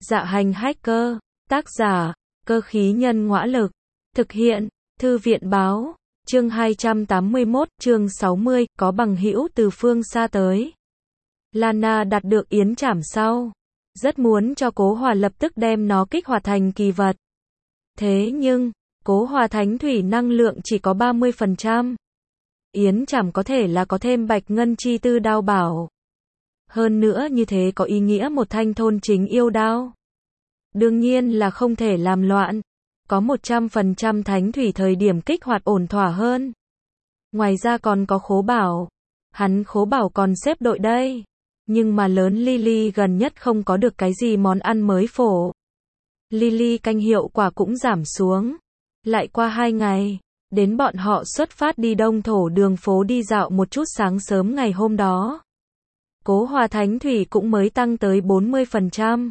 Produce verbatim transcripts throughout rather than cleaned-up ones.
Dạ hành hacker, tác giả, cơ khí nhân ngõa lực, thực hiện, thư viện báo, chương hai trăm tám mươi mốt, chương sáu mươi, có bằng hữu từ phương xa tới. Lana đạt được yến trảm sau, rất muốn cho Cố Hòa lập tức đem nó kích hoạt thành kỳ vật. Thế nhưng, Cố Hòa thánh thủy năng lượng chỉ có ba mươi phần trăm. Yến trảm có thể là có thêm bạch ngân chi tư đao bảo. Hơn nữa như thế có ý nghĩa một thanh thôn chính yêu đao. Đương nhiên là không thể làm loạn. Có một trăm phần trăm thánh thủy thời điểm kích hoạt ổn thỏa hơn. Ngoài ra còn có khố bảo. Hắn khố bảo còn xếp đội đây. Nhưng mà lớn Lily gần nhất không có được cái gì món ăn mới phổ. Lily canh hiệu quả cũng giảm xuống. Lại qua hai ngày, đến bọn họ xuất phát đi đông thổ đường phố đi dạo một chút sáng sớm ngày hôm đó. Cố Hòa thánh thủy cũng mới tăng tới bốn mươi phần trăm.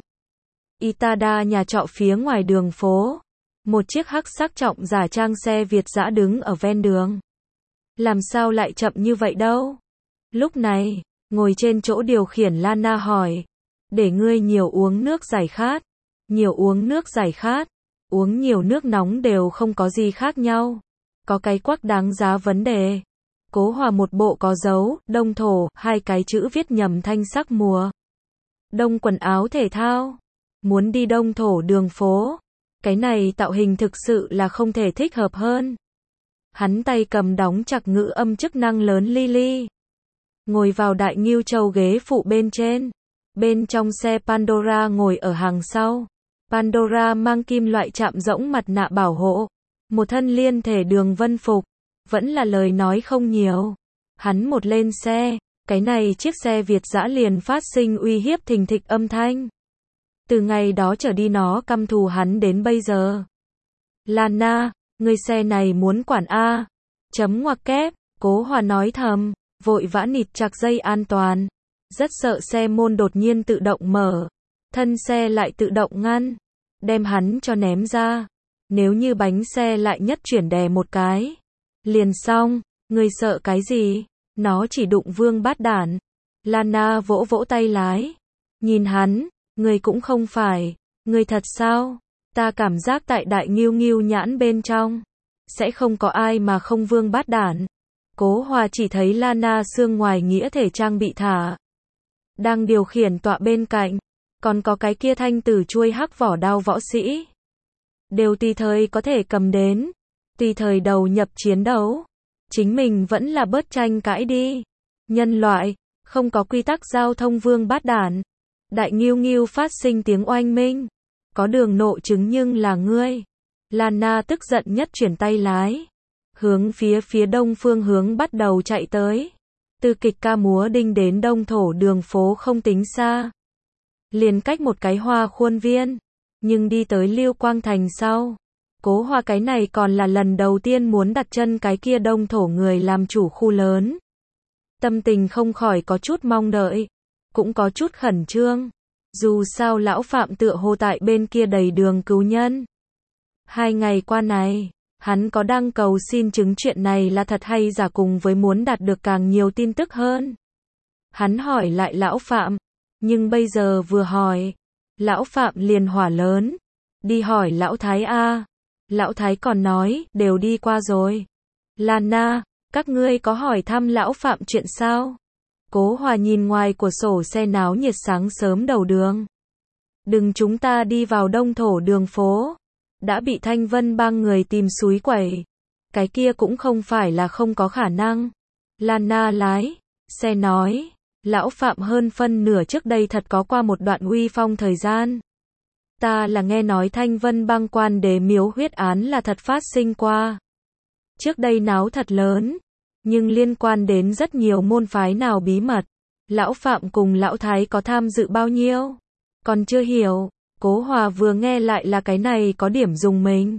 Itada nhà trọ phía ngoài đường phố. Một chiếc hắc sắc trọng giả trang xe Việt dã đứng ở ven đường. Làm sao lại chậm như vậy đâu? Lúc này, ngồi trên chỗ điều khiển Lana hỏi. Để ngươi nhiều uống nước giải khát. Nhiều uống nước giải khát. Uống nhiều nước nóng đều không có gì khác nhau. Có cái quắc đáng giá vấn đề. Cố Hòa một bộ có dấu, đông thổ, hai cái chữ viết nhầm thanh sắc mùa. Đông quần áo thể thao. Muốn đi đông thổ đường phố. Cái này tạo hình thực sự là không thể thích hợp hơn. Hắn tay cầm đóng chặt ngữ âm chức năng lớn Lily. Ngồi vào đại ngưu châu ghế phụ bên trên. Bên trong xe Pandora ngồi ở hàng sau. Pandora mang kim loại chạm rỗng mặt nạ bảo hộ. Một thân liên thể đường vân phục. Vẫn là lời nói không nhiều. Hắn một lên xe. Cái này chiếc xe Việt dã liền phát sinh uy hiếp thình thịch âm thanh. Từ ngày đó trở đi nó căm thù hắn đến bây giờ. Lana, người xe này muốn quản A. Chấm ngoặc kép, Cố Hòa nói thầm, vội vã nịt chặt dây an toàn. Rất sợ xe môn đột nhiên tự động mở. Thân xe lại tự động ngăn. Đem hắn cho ném ra. Nếu như bánh xe lại nhất chuyển đè một cái. Liền xong, người sợ cái gì? Nó chỉ đụng vương bát đản. Lana vỗ vỗ tay lái. Nhìn hắn. Người cũng không phải, người thật sao? Ta cảm giác tại đại nghiêu nghiêu nhãn bên trong, sẽ không có ai mà không vương bát đản. Cố Hòa chỉ thấy Lana xương ngoài nghĩa thể trang bị thả. Đang điều khiển tọa bên cạnh, còn có cái kia thanh tử chuôi hắc vỏ đao võ sĩ. Đều tùy thời có thể cầm đến, tùy thời đầu nhập chiến đấu. Chính mình vẫn là bớt tranh cãi đi. Nhân loại, không có quy tắc giao thông vương bát đản. Đại nghiêu nghiêu phát sinh tiếng oanh minh. Có đường nộ chứng nhưng là ngươi. Lana tức giận nhất chuyển tay lái. Hướng phía phía đông phương hướng bắt đầu chạy tới. Từ kịch ca múa đinh đến đông thổ đường phố không tính xa. Liền cách một cái hoa khuôn viên. Nhưng đi tới Lưu Quang Thành sau. Cố Hòa cái này còn là lần đầu tiên muốn đặt chân cái kia đông thổ người làm chủ khu lớn. Tâm tình không khỏi có chút mong đợi. Cũng có chút khẩn trương. Dù sao lão Phạm tựa hồ tại bên kia đầy đường cứu nhân. Hai ngày qua này, hắn có đang cầu xin chứng chuyện này là thật hay giả cùng với muốn đạt được càng nhiều tin tức hơn. Hắn hỏi lại lão Phạm, nhưng bây giờ vừa hỏi, lão Phạm liền hỏa lớn. Đi hỏi lão Thái A. Lão Thái còn nói, đều đi qua rồi. Lana, các ngươi có hỏi thăm lão Phạm chuyện sao? Cố Hòa nhìn ngoài của sổ xe náo nhiệt sáng sớm đầu đường. Đừng chúng ta đi vào đông thổ đường phố. Đã bị Thanh Vân bang người tìm xúi quẩy. Cái kia cũng không phải là không có khả năng. Lana lái. Xe nói. Lão Phạm hơn phân nửa trước đây thật có qua một đoạn uy phong thời gian. Ta là nghe nói Thanh Vân bang quan đế miếu huyết án là thật phát sinh qua. Trước đây náo thật lớn. Nhưng liên quan đến rất nhiều môn phái nào bí mật. Lão Phạm cùng Lão Thái có tham dự bao nhiêu? Còn chưa hiểu. Cố Hòa vừa nghe lại là cái này có điểm dùng mình.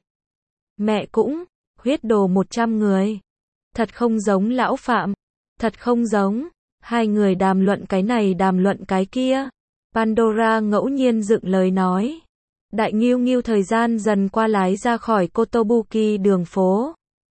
Mẹ cũng, huyết đồ một trăm người. Thật không giống Lão Phạm. Thật không giống. Hai người đàm luận cái này đàm luận cái kia. Pandora ngẫu nhiên dựng lời nói. Đại nghiêu nghiêu thời gian dần qua lái ra khỏi Kotobuki đường phố.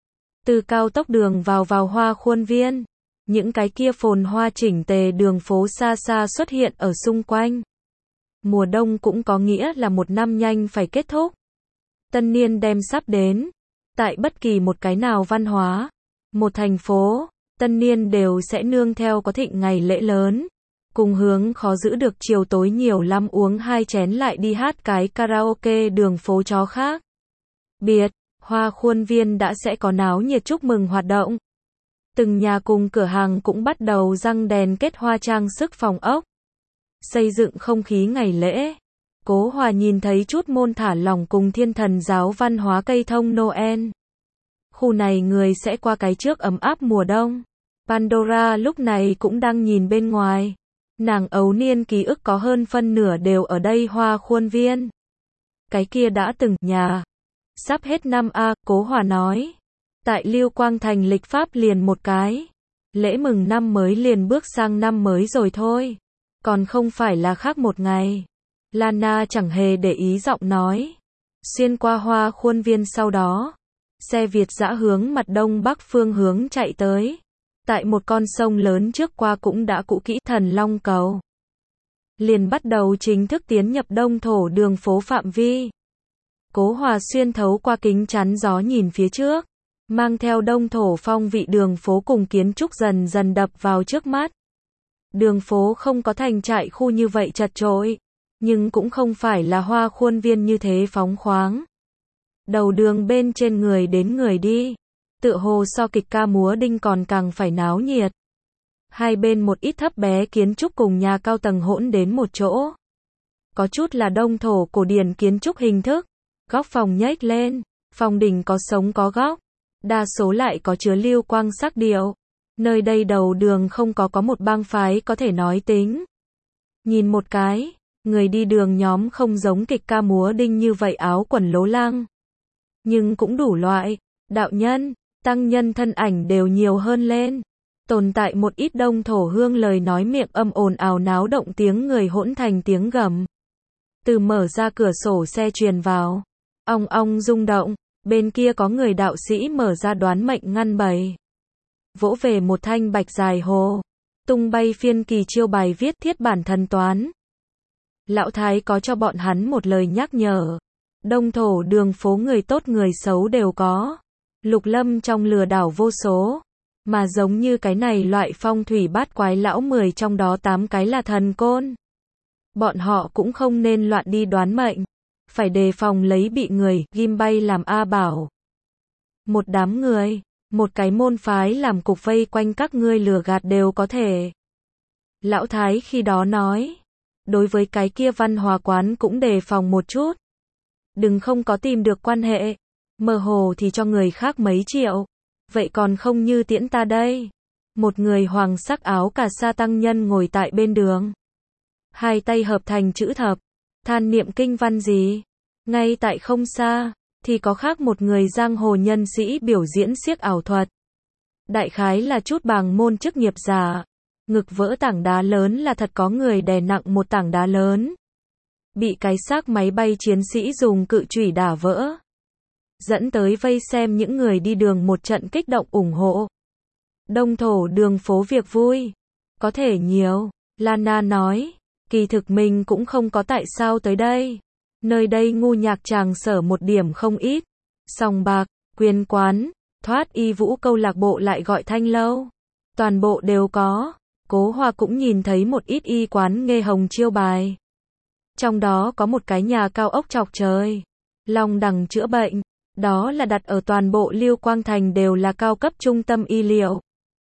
Từ cao tốc đường vào vào hoa khuôn viên. Những cái kia phồn hoa chỉnh tề đường phố xa xa xuất hiện ở xung quanh. Mùa đông cũng có nghĩa là một năm nhanh phải kết thúc. Tân niên đem sắp đến. Tại bất kỳ một cái nào văn hóa, một thành phố, tân niên đều sẽ nương theo có thịnh ngày lễ lớn. Cùng hướng khó giữ được chiều tối nhiều lắm uống hai chén lại đi hát cái karaoke đường phố chó khác. Biệt, Hoa Khuôn Viên đã sẽ có náo nhiệt chúc mừng hoạt động. Từng nhà cùng cửa hàng cũng bắt đầu răng đèn kết hoa trang sức phòng ốc. Xây dựng không khí ngày lễ. Cố Hòa nhìn thấy chút môn thả lỏng cùng thiên thần giáo văn hóa cây thông Noel. Khu này người sẽ qua cái trước ấm áp mùa đông. Pandora lúc này cũng đang nhìn bên ngoài. Nàng ấu niên ký ức có hơn phân nửa đều ở đây Hoa Khuôn Viên. Cái kia đã từng nhà. Sắp hết năm a, Cố Hòa nói. Tại Lưu Quang Thành lịch pháp liền một cái. Lễ mừng năm mới liền bước sang năm mới rồi thôi. Còn không phải là khác một ngày. Lana chẳng hề để ý giọng nói. Xuyên qua Hoa Khuôn Viên sau đó. Xe Việt dã hướng mặt đông bắc phương hướng chạy tới. Tại một con sông lớn trước qua cũng đã cũ kỹ Thần Long Cầu. Liền bắt đầu chính thức tiến nhập đông thổ đường phố phạm vi. Cố Hòa xuyên thấu qua kính chắn gió nhìn phía trước. Mang theo đông thổ phong vị đường phố cùng kiến trúc dần dần đập vào trước mắt. Đường phố không có thành trại khu như vậy chật chội. Nhưng cũng không phải là Hoa Khuôn Viên như thế phóng khoáng. Đầu đường bên trên người đến người đi. Tựa hồ so kịch ca múa đinh còn càng phải náo nhiệt. Hai bên một ít thấp bé kiến trúc cùng nhà cao tầng hỗn đến một chỗ. Có chút là đông thổ cổ điển kiến trúc hình thức. Góc phòng nhếch lên. Phòng đỉnh có sống có góc. Đa số lại có chứa lưu quang sắc điệu. Nơi đây đầu đường không có có một bang phái có thể nói tính. Nhìn một cái. Người đi đường nhóm không giống kịch ca múa đinh như vậy áo quần lố lăng. Nhưng cũng đủ loại. Đạo nhân, tăng nhân thân ảnh đều nhiều hơn lên. Tồn tại một ít đông thổ hương lời nói miệng âm ồn ào náo động tiếng người hỗn thành tiếng gầm. Từ mở ra cửa sổ xe truyền vào. Ong ong rung động. Bên kia có người đạo sĩ mở ra đoán mệnh ngăn bày. Vỗ về một thanh bạch dài hồ. Tung bay phiên kỳ chiêu bài viết thiết bản thần toán. Lão Thái có cho bọn hắn một lời nhắc nhở. Đông thổ đường phố người tốt người xấu đều có. Lục Lâm trong lừa đảo vô số. Mà giống như cái này loại phong thủy bát quái lão mười trong đó tám cái là thần côn. Bọn họ cũng không nên loạn đi đoán mệnh. Phải đề phòng lấy bị người ghim bay làm A bảo. Một đám người, một cái môn phái làm cục vây quanh các ngươi lừa gạt đều có thể. Lão Thái khi đó nói. Đối với cái kia văn hóa quán cũng đề phòng một chút. Đừng không có tìm được quan hệ. Mơ hồ thì cho người khác mấy triệu. Vậy còn không như tiễn ta đây. Một người hoàng sắc áo cà sa tăng nhân ngồi tại bên đường. Hai tay hợp thành chữ thập. Than niệm kinh văn gì. Ngay tại không xa. Thì có khác một người giang hồ nhân sĩ biểu diễn xiếc ảo thuật. Đại khái là chút bàng môn chức nghiệp giả. Ngực vỡ tảng đá lớn là thật có người đè nặng một tảng đá lớn. Bị cái xác máy bay chiến sĩ dùng cự chủy đả vỡ. Dẫn tới vây xem những người đi đường một trận kích động ủng hộ. Đông thổ đường phố việc vui. Có thể nhiều. Lana nói. Kỳ thực mình cũng không có tại sao tới đây. Nơi đây ngu nhạc tràng sở một điểm không ít. Sòng bạc, quyền quán, thoát y vũ câu lạc bộ lại gọi thanh lâu. Toàn bộ đều có. Cố Hòa cũng nhìn thấy một ít y quán nghê hồng chiêu bài. Trong đó có một cái nhà cao ốc chọc trời. Long đẳng chữa bệnh. Đó là đặt ở toàn bộ Lưu Quang Thành đều là cao cấp trung tâm y liệu.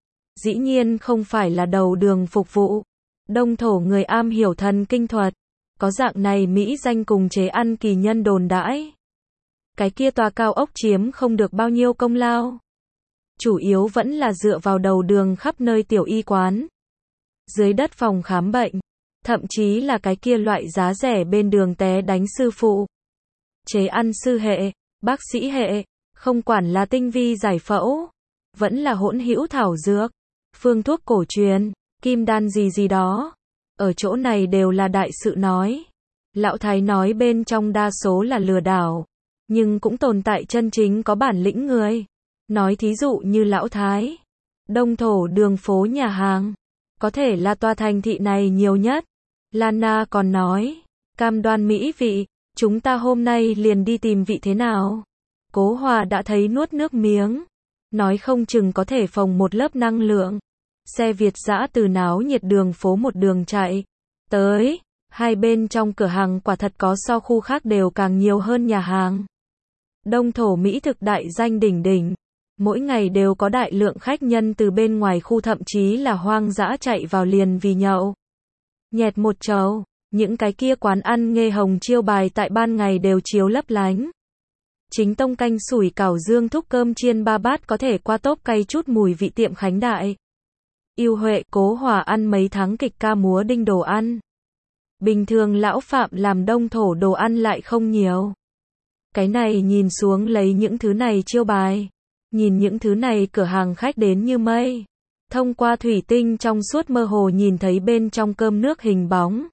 Dĩ nhiên không phải là đầu đường phục vụ. Đông thổ người am hiểu thần kinh thuật. Có dạng này mỹ danh cùng chế ăn kỳ nhân đồn đãi. Cái kia tòa cao ốc chiếm không được bao nhiêu công lao. Chủ yếu vẫn là dựa vào đầu đường khắp nơi tiểu y quán. Dưới đất phòng khám bệnh. Thậm chí là cái kia loại giá rẻ bên đường té đánh sư phụ. Chế ăn sư hệ, bác sĩ hệ, không quản là tinh vi giải phẫu. Vẫn là hỗn hữu thảo dược, phương thuốc cổ truyền, kim đan gì gì đó. Ở chỗ này đều là đại sự nói. Lão Thái nói bên trong đa số là lừa đảo. Nhưng cũng tồn tại chân chính có bản lĩnh người. Nói thí dụ như Lão Thái. Đông thổ đường phố nhà hàng. Có thể là tòa thành thị này nhiều nhất. Lana còn nói. cam đoan mỹ vị, chúng ta hôm nay liền đi tìm vị thế nào. Cố Hòa đã thấy nuốt nước miếng, nói không chừng có thể phồng một lớp năng lượng. Xe Việt dã từ náo nhiệt đường phố một đường chạy tới, hai bên trong cửa hàng quả thật có so khu khác đều càng nhiều hơn nhà hàng. Đông thổ mỹ thực đại danh đỉnh đỉnh, mỗi ngày đều có đại lượng khách nhân từ bên ngoài khu thậm chí là hoang dã chạy vào liền vì nhậu. Nhẹt một chầu, những cái kia quán ăn nghê hồng chiêu bài tại ban ngày đều chiếu lấp lánh. Chính tông canh sủi cảo dương thúc cơm chiên ba bát có thể qua tốp cay chút mùi vị tiệm Khánh Đại. Yêu Huệ, Cố Hòa ăn mấy tháng kịch ca múa đinh đồ ăn. Bình thường lão Phạm làm đông thổ đồ ăn lại không nhiều. Cái này nhìn xuống lấy những thứ này chiêu bài. Nhìn những thứ này cửa hàng khách đến như mây. Thông qua thủy tinh trong suốt mơ hồ nhìn thấy bên trong cơm nước hình bóng.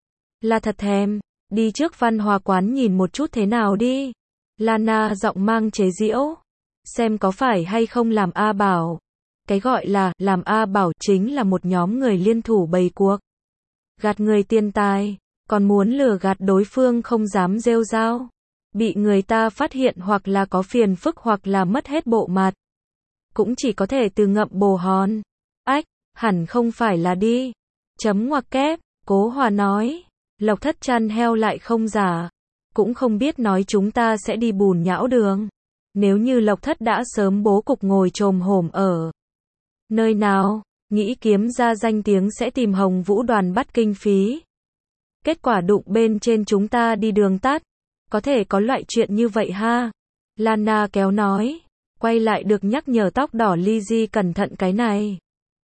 Là thật thèm, đi trước văn hóa quán nhìn một chút thế nào đi. Lana giọng mang chế giễu. Xem có phải hay không làm A Bảo. Cái gọi là làm A Bảo chính là một nhóm người liên thủ bày cuộc. Gạt người tiền tài, còn muốn lừa gạt đối phương không dám rêu rao. Bị người ta phát hiện hoặc là có phiền phức hoặc là mất hết bộ mặt. Cũng chỉ có thể từ ngậm bồ hòn. Ách, hẳn không phải là đi. Chấm ngoặc kép, Cố Hòa nói. Lộc Thất chăn heo lại không giả. Cũng không biết nói chúng ta sẽ đi bùn nhão đường. Nếu như Lộc Thất đã sớm bố cục ngồi chồm hổm ở nơi nào, nghĩ kiếm ra danh tiếng sẽ tìm Hồng Vũ đoàn bắt kinh phí. Kết quả đụng bên trên chúng ta đi đường tắt. Có thể có loại chuyện như vậy ha. Lana kéo nói. Quay lại được nhắc nhở tóc đỏ Lizzy cẩn thận cái này.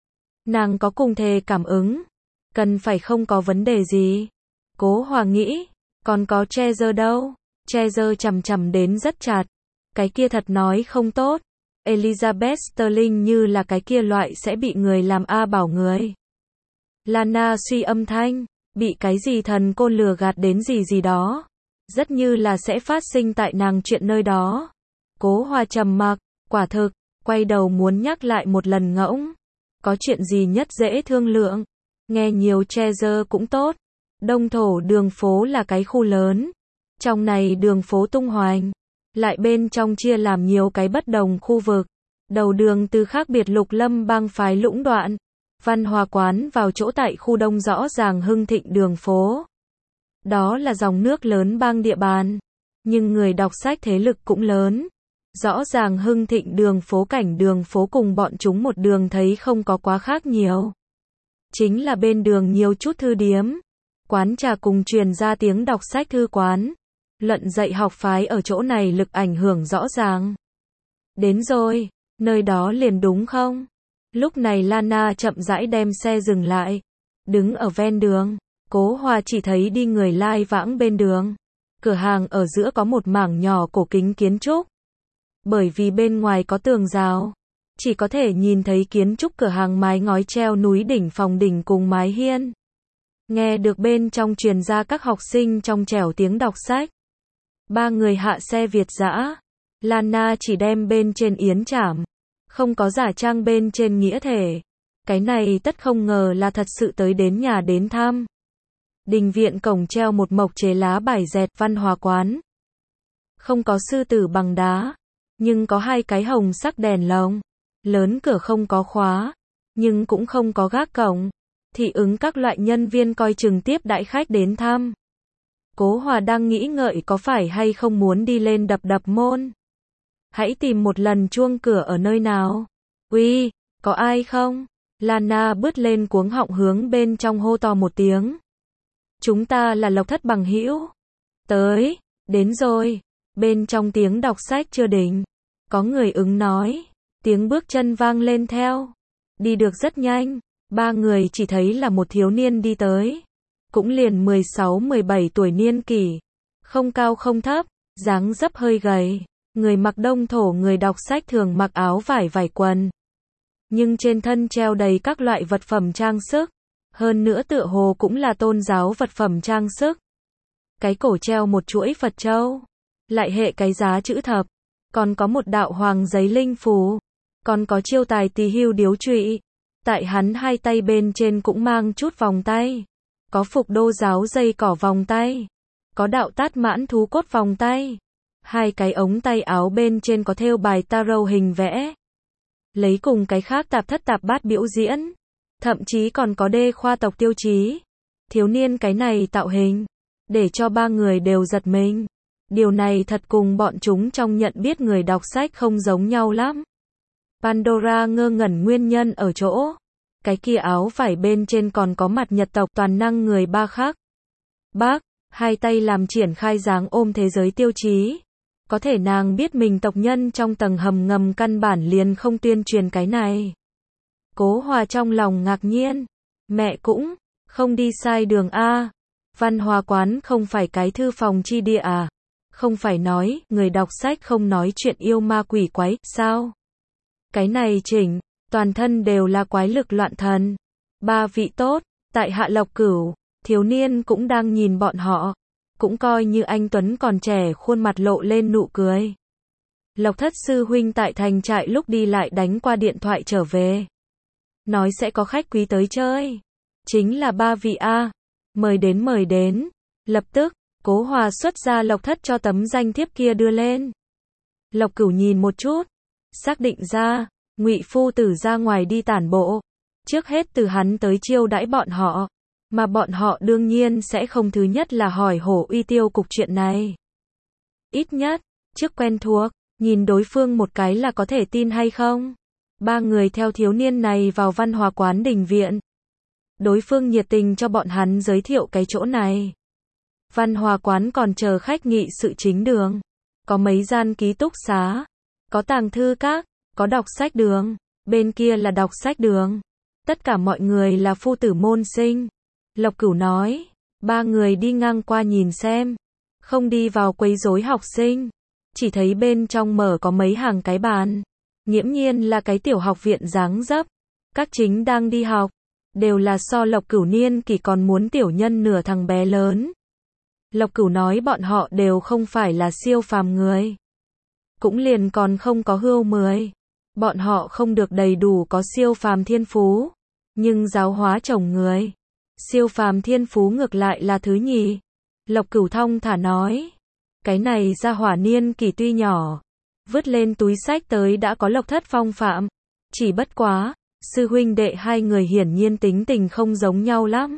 Nàng có cùng thề cảm ứng. Cần phải không có vấn đề gì. Cố Hòa nghĩ. Còn có Treasure đâu. Treasure chằm chằm đến rất chặt. Cái kia thật nói không tốt. Elizabeth Sterling như là cái kia loại sẽ bị người làm A Bảo người. Lana suy âm thanh. Bị cái gì thần côn lừa gạt đến gì gì đó. Rất như là sẽ phát sinh tại nàng chuyện nơi đó. Cố Hòa trầm mặc, quả thực, quay đầu muốn nhắc lại một lần ngỗng. Có chuyện gì nhất dễ thương lượng. Nghe nhiều Treasure cũng tốt. Đông thổ đường phố là cái khu lớn. Trong này đường phố tung hoành. Lại bên trong chia làm nhiều cái bất đồng khu vực. Đầu đường từ khác biệt lục lâm bang phái lũng đoạn. Văn hóa quán vào chỗ tại khu đông rõ ràng hưng thịnh đường phố. Đó là dòng nước lớn bang địa bàn. Nhưng người đọc sách thế lực cũng lớn. Rõ ràng hưng thịnh đường phố cảnh đường phố cùng bọn chúng một đường thấy không có quá khác nhiều. Chính là bên đường nhiều chút thư điếm. Quán trà cùng truyền ra tiếng đọc sách thư quán. Luận dạy học phái ở chỗ này lực ảnh hưởng rõ ràng. Đến rồi, nơi đó liền đúng không? Lúc này Lana chậm rãi đem xe dừng lại. Đứng ở ven đường. Cố Hòa chỉ thấy đi người lai vãng bên đường. Cửa hàng ở giữa có một mảng nhỏ cổ kính kiến trúc. Bởi vì bên ngoài có tường rào, chỉ có thể nhìn thấy kiến trúc cửa hàng mái ngói treo núi đỉnh phòng đỉnh cùng mái hiên. Nghe được bên trong truyền ra các học sinh trong trẻo tiếng đọc sách. Ba người hạ xe Việt dã. Lana chỉ đem bên trên yến trảm. Không có giả trang bên trên nghĩa thể. Cái này tất không ngờ là thật sự tới đến nhà đến thăm. Đình viện cổng treo một mộc chế lá bài dẹt văn hóa quán. Không có sư tử bằng đá. Nhưng có hai cái hồng sắc đèn lồng. Lớn cửa không có khóa. Nhưng cũng không có gác cổng. Thị ứng các loại nhân viên coi chừng tiếp đãi khách đến thăm. Cố Hòa đang nghĩ ngợi có phải hay không muốn đi lên đập đập môn. Hãy tìm một lần chuông cửa ở nơi nào. Uy, có ai không? Lana bứt lên cuống họng hướng bên trong hô to một tiếng. Chúng ta là Lộc Thất bằng hữu. Tới, đến rồi. Bên trong tiếng đọc sách chưa đỉnh. Có người ứng nói. Tiếng bước chân vang lên theo. Đi được rất nhanh. Ba người chỉ thấy là một thiếu niên đi tới. Cũng liền mười sáu mười bảy tuổi niên kỷ. Không cao không thấp. Dáng dấp hơi gầy. Người mặc đông thổ người đọc sách thường mặc áo vải vải quần. Nhưng trên thân treo đầy các loại vật phẩm trang sức. Hơn nữa tựa hồ cũng là tôn giáo vật phẩm trang sức. Cái cổ treo một chuỗi Phật châu. Lại hệ cái giá chữ thập. Còn có một đạo hoàng giấy linh phù. Còn có chiêu tài tỳ hưu điếu trụy. Tại hắn hai tay bên trên cũng mang chút vòng tay. Có phục đô giáo dây cỏ vòng tay. có đạo tát mãn thú cốt vòng tay. Hai cái ống tay áo bên trên có thêu bài tarot hình vẽ. Lấy cùng cái khác tạp thất tạp bát biểu diễn. Thậm chí còn có đê khoa tộc tiêu chí. Thiếu niên cái này tạo hình. Để cho ba người đều giật mình. Điều này thật cùng bọn chúng trong nhận biết người đọc sách không giống nhau lắm. Pandora ngơ ngẩn nguyên nhân ở chỗ. Cái kia áo vải bên trên còn có mặt nhật tộc toàn năng người ba khác. Bác, hai tay làm triển khai dáng ôm thế giới tiêu chí. Có thể nàng biết mình tộc nhân trong tầng hầm ngầm căn bản liền không tuyên truyền cái này. Cố Hòa trong lòng ngạc nhiên. Mẹ cũng không đi sai đường a. Văn hóa quán không phải cái thư phòng chi địa à? Không phải nói, người đọc sách không nói chuyện yêu ma quỷ quái, sao? Cái này chỉnh, toàn thân đều là quái lực loạn thần. Ba vị tốt, tại Hạ Lộc Cửu, thiếu niên cũng đang nhìn bọn họ. Cũng coi như anh Tuấn còn trẻ khuôn mặt lộ lên nụ cười. Lộc Thất sư huynh tại thành trại lúc đi lại đánh qua điện thoại trở về. Nói sẽ có khách quý tới chơi. Chính là ba vị A. Mời đến mời đến. Lập tức, Cố Hòa xuất ra Lộc Thất cho tấm danh thiếp kia đưa lên. Lộc Cửu nhìn một chút. Xác định ra, Ngụy phu tử ra ngoài đi tản bộ. Trước hết từ hắn tới chiêu đãi bọn họ. Mà bọn họ đương nhiên sẽ không thứ nhất là hỏi Hổ Uy tiêu cục chuyện này. Ít nhất, trước quen thuộc, nhìn đối phương một cái là có thể tin hay không. Ba người theo thiếu niên này vào văn hóa quán đình viện. Đối phương nhiệt tình cho bọn hắn giới thiệu cái chỗ này. Văn hóa quán còn chờ khách nghị sự chính đường. Có mấy gian ký túc xá. Có tàng thư các, có đọc sách đường. Bên kia là đọc sách đường. Tất cả mọi người là phu tử môn sinh. Lộc Cửu nói, ba người đi ngang qua nhìn xem. Không đi vào quấy rối học sinh. Chỉ thấy bên trong mở có mấy hàng cái bàn. Nghiễm nhiên là cái tiểu học viện dáng dấp. Các chính đang đi học. Đều là so Lộc Cửu niên kỷ còn muốn tiểu nhân nửa thằng bé lớn. Lộc Cửu nói bọn họ đều không phải là siêu phàm người. Cũng liền còn không có hưu mười. Bọn họ không được đầy đủ có siêu phàm thiên phú. Nhưng giáo hóa chồng người. Siêu phàm thiên phú ngược lại là thứ nhì. Lộc Cửu thong thả nói. Cái này ra hỏa niên kỷ tuy nhỏ. Vứt lên túi sách tới đã có Lộc Thất phong phạm. Chỉ bất quá. Sư huynh đệ hai người hiển nhiên tính tình không giống nhau lắm.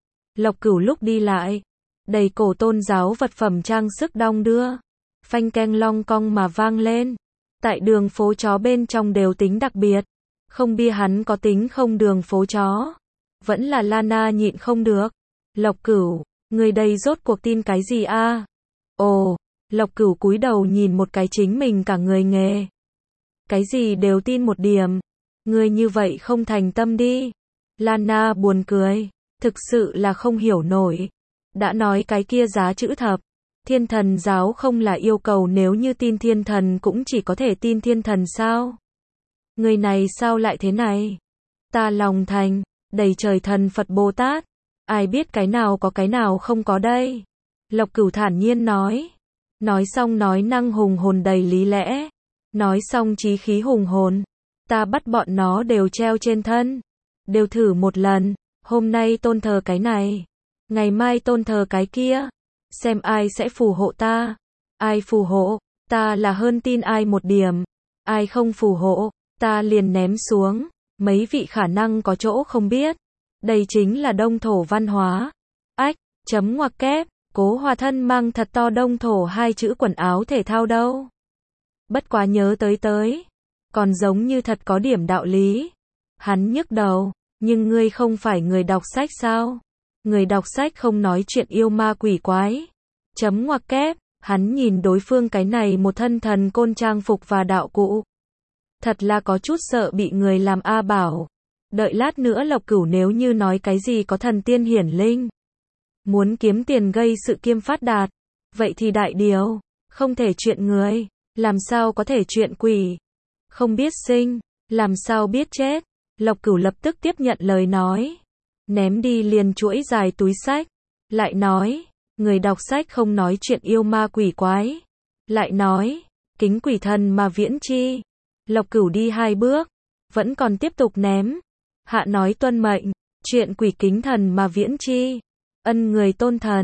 Lộc Cửu lúc đi lại. Đầy cổ tôn giáo vật phẩm trang sức đong đưa. Phanh keng long cong mà vang lên. Tại đường phố chó bên trong đều tính đặc biệt. Không bia hắn có tính không đường phố chó. Vẫn là Lana nhịn không được. Lộc Cửu, người đây rốt cuộc tin cái gì a? Ồ, Lộc Cửu cúi đầu nhìn một cái chính mình cả người nghề. Cái gì đều tin một điểm. Người như vậy không thành tâm đi. Lana buồn cười. Thực sự là không hiểu nổi. Đã nói cái kia giá chữ thập. Thiên thần giáo không là yêu cầu nếu như tin thiên thần cũng chỉ có thể tin thiên thần sao? Người này sao lại thế này? Ta lòng thành. Đầy trời thần Phật Bồ Tát. Ai biết cái nào có cái nào không có đây. Lộc Cửu thản nhiên nói. Nói xong nói năng hùng hồn đầy lý lẽ. Nói xong chí khí hùng hồn. Ta bắt bọn nó đều treo trên thân. Đều thử một lần. Hôm nay tôn thờ cái này. Ngày mai tôn thờ cái kia. Xem ai sẽ phù hộ ta. Ai phù hộ, ta là hơn tin ai một điểm. Ai không phù hộ, ta liền ném xuống. Mấy vị khả năng có chỗ không biết. Đây chính là đông thổ văn hóa. Ách, chấm ngoặc kép, Cố Hòa thân mang thật to đông thổ hai chữ quần áo thể thao đâu. Bất quá nhớ tới tới. Còn giống như thật có điểm đạo lý. Hắn nhức đầu, nhưng ngươi không phải người đọc sách sao? Người đọc sách không nói chuyện yêu ma quỷ quái. Chấm ngoặc kép, hắn nhìn đối phương cái này một thân thần côn trang phục và đạo cụ. Thật là có chút sợ bị người làm A bảo. Đợi lát nữa Lộc Cửu nếu như nói cái gì có thần tiên hiển linh. Muốn kiếm tiền gây sự kiêm phát đạt. Vậy thì đại điều, không thể chuyện người. Làm sao có thể chuyện quỷ. Không biết sinh, làm sao biết chết. Lộc Cửu lập tức tiếp nhận lời nói. Ném đi liền chuỗi dài túi sách. Lại nói, người đọc sách không nói chuyện yêu ma quỷ quái. Lại nói, kính quỷ thần mà viễn chi. Lộc Cửu đi hai bước, vẫn còn tiếp tục ném. Hạ nói tuân mệnh, chuyện quỷ kính thần mà viễn chi. Ân người tôn thần,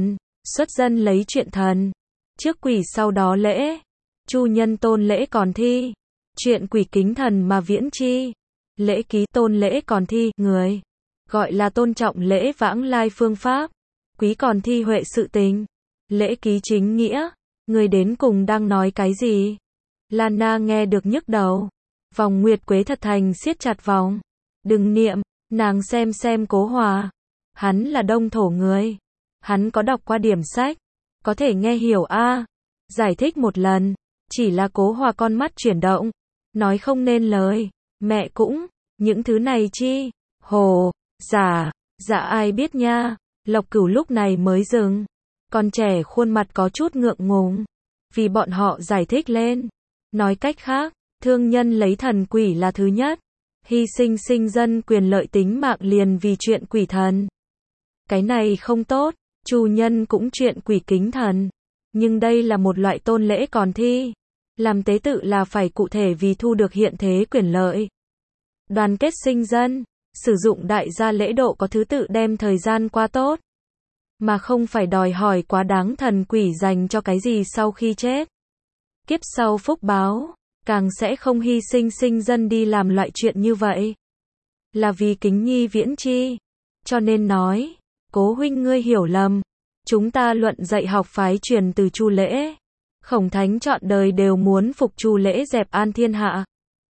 Xuất dân lấy chuyện thần. Trước quỷ sau đó lễ. Chu nhân tôn lễ còn thi. Chuyện quỷ kính thần mà viễn chi. Lễ ký tôn lễ còn thi, người. Gọi là tôn trọng lễ vãng lai phương pháp. Quý còn thi huệ sự tình. Lễ ký chính nghĩa. Người đến cùng đang nói cái gì? Lana nghe được nhức đầu. Vòng nguyệt quế thật thành siết chặt vòng. Đừng niệm, nàng xem xem Cố Hòa. Hắn là Đông Thổ người. Hắn có đọc qua điểm sách. Có thể nghe hiểu a à. Giải thích một lần. Chỉ là Cố Hòa con mắt chuyển động. Nói không nên lời. Mẹ cũng, những thứ này chi? Hồ, giả, dạ ai biết nha. Lộc Cửu lúc này mới dừng. Con trẻ khuôn mặt có chút ngượng ngùng. Vì bọn họ giải thích lên. Nói cách khác, thương nhân lấy thần quỷ là thứ nhất. Hy sinh sinh dân quyền lợi tính mạng liền vì chuyện quỷ thần. Cái này không tốt, Chu nhân cũng chuyện quỷ kính thần. Nhưng đây là một loại tôn lễ còn thi. Làm tế tự là phải cụ thể vì thu được hiện thế quyền lợi. Đoàn kết sinh dân, sử dụng đại gia lễ độ có thứ tự đem thời gian qua tốt. Mà không phải đòi hỏi quá đáng thần quỷ dành cho cái gì sau khi chết. Kiếp sau phúc báo, càng sẽ không hy sinh sinh dân đi làm loại chuyện như vậy. Là vì kính nhi viễn chi. Cho nên nói, Cố huynh ngươi hiểu lầm. Chúng ta luận dạy học phái truyền từ Chu lễ. Khổng thánh trọn đời đều muốn phục Chu lễ dẹp an thiên hạ.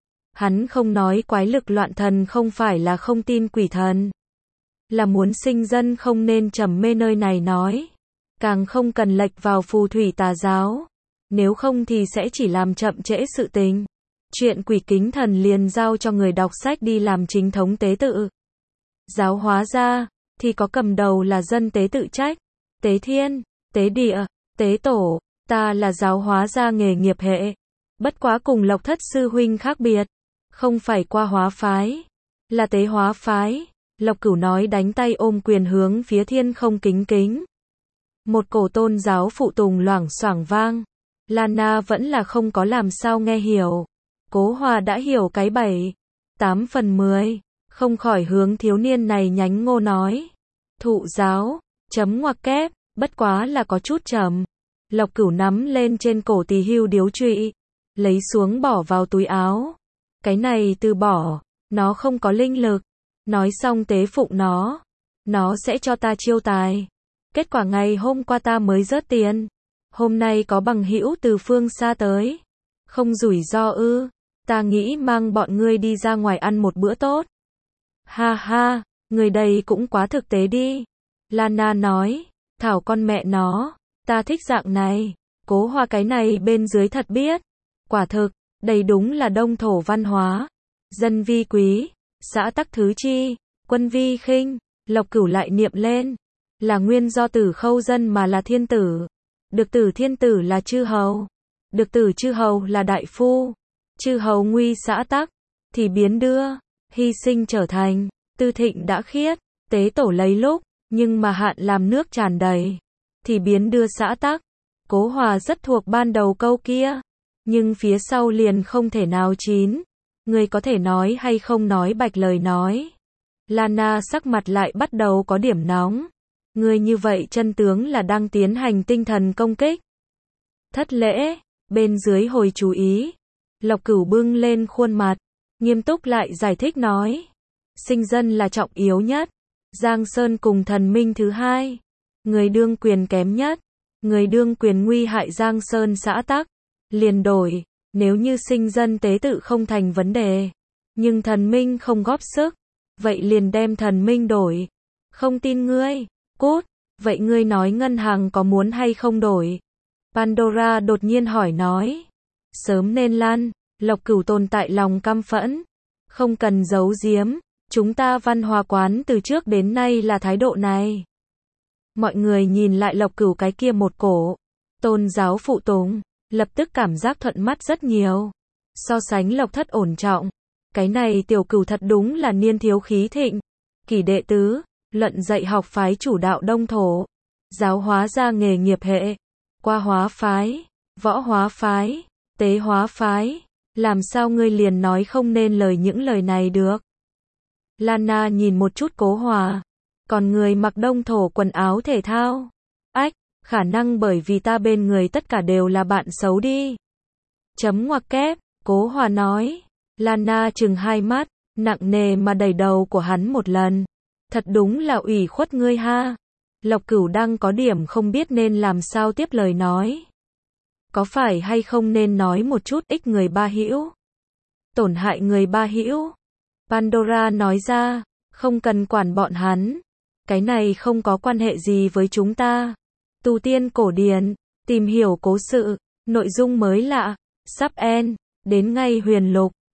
Hắn không nói quái lực loạn thần không phải là không tin quỷ thần. Là muốn sinh dân không nên trầm mê nơi này nói. Càng không cần lệch vào phù thủy tà giáo. Nếu không thì sẽ chỉ làm chậm trễ sự tình. Chuyện quỷ kính thần liền giao cho người đọc sách đi làm chính thống tế tự. Giáo hóa ra, thì có cầm đầu là dân tế tự trách. Tế thiên, tế địa, tế tổ, ta là giáo hóa ra nghề nghiệp hệ. Bất quá cùng Lộc Thất sư huynh khác biệt. Không phải qua hóa phái, là tế hóa phái. Lộc Cửu nói đánh tay ôm quyền hướng phía thiên không kính kính. Một cổ tôn giáo phụ tùng loảng xoảng vang. Lana vẫn là không có làm sao nghe hiểu. Cố Hòa đã hiểu cái bảy, tám phần mười. Không khỏi hướng thiếu niên này nhánh ngô nói. Thụ giáo, chấm ngoặc kép, bất quá là có chút trầm. Lộc Cửu nắm lên trên cổ tỳ hưu điếu trụy. Lấy xuống bỏ vào túi áo. Cái này từ bỏ, nó không có linh lực. Nói xong tế phụng nó. Nó sẽ cho ta chiêu tài. Kết quả ngày hôm qua ta mới rớt tiền. Hôm nay có bằng hữu từ phương xa tới. Không rủi ro ư. Ta nghĩ mang bọn ngươi đi ra ngoài ăn một bữa tốt. Ha ha, người đây cũng quá thực tế đi. Lana nói, thảo con mẹ nó, ta thích dạng này. Cố Hòa cái này bên dưới thật biết. Quả thực, đây đúng là Đông Thổ văn hóa. Dân vi quý, xã tắc thứ chi, quân vi khinh. Lộc Cửu lại niệm lên. Là nguyên do tử khâu dân mà là thiên tử. Được tử thiên tử là chư hầu. Được tử chư hầu là đại phu. Chư hầu nguy xã tắc. Thì biến đưa. Hy sinh trở thành. Tư thịnh đã khiết. Tế tổ lấy lúc. Nhưng mà hạn làm nước tràn đầy. Thì biến đưa xã tắc. Cố Hòa rất thuộc ban đầu câu kia. Nhưng phía sau liền không thể nào chín. Người có thể nói hay không nói bạch lời nói. Lana sắc mặt lại bắt đầu có điểm nóng. Người như vậy chân tướng là đang tiến hành tinh thần công kích. Thất lễ, bên dưới hồi chú ý. Lộc Cửu bưng lên khuôn mặt. Nghiêm túc lại giải thích nói. Sinh dân là trọng yếu nhất. Giang Sơn cùng thần minh thứ hai. Người đương quyền kém nhất. Người đương quyền nguy hại Giang Sơn xã tắc. Liền đổi, nếu như sinh dân tế tự không thành vấn đề. Nhưng thần minh không góp sức. Vậy liền đem thần minh đổi. Không tin ngươi, cút. Vậy ngươi nói ngân hàng có muốn hay không đổi? Pandora đột nhiên hỏi nói. Sớm nên lan, Lộc Cửu tồn tại lòng căm phẫn. Không cần giấu giếm, chúng ta văn hóa quán từ trước đến nay là thái độ này. Mọi người nhìn lại Lộc Cửu cái kia một cổ. Tôn giáo phụ tùng, lập tức cảm giác thuận mắt rất nhiều. So sánh Lộc Thất ổn trọng. Cái này tiểu Cửu thật đúng là niên thiếu khí thịnh. Kỷ đệ tứ, luận dạy học phái chủ đạo Đông Thổ. Giáo hóa ra nghề nghiệp hệ. Qua hóa phái, võ hóa phái, tế hóa phái. Làm sao ngươi liền nói không nên lời những lời này được? Lana nhìn một chút Cố Hòa. Còn người mặc Đông Thổ quần áo thể thao. Ách, Khả năng bởi vì ta bên người tất cả đều là bạn xấu đi. Chấm ngoặc kép, Cố Hòa nói. Lana trừng hai mắt, nặng nề mà đẩy đầu của hắn một lần. Thật đúng là ủy khuất ngươi ha. Lộc Cửu Đăng có điểm không biết nên làm sao tiếp lời nói. Có phải hay không nên nói một chút ích người ba hữu? Tổn hại người ba hữu? Pandora nói ra, không cần quản bọn hắn. Cái này không có quan hệ gì với chúng ta. Tu tiên cổ điển, tìm hiểu cố sự, nội dung mới lạ, sắp end, đến ngay huyền lục.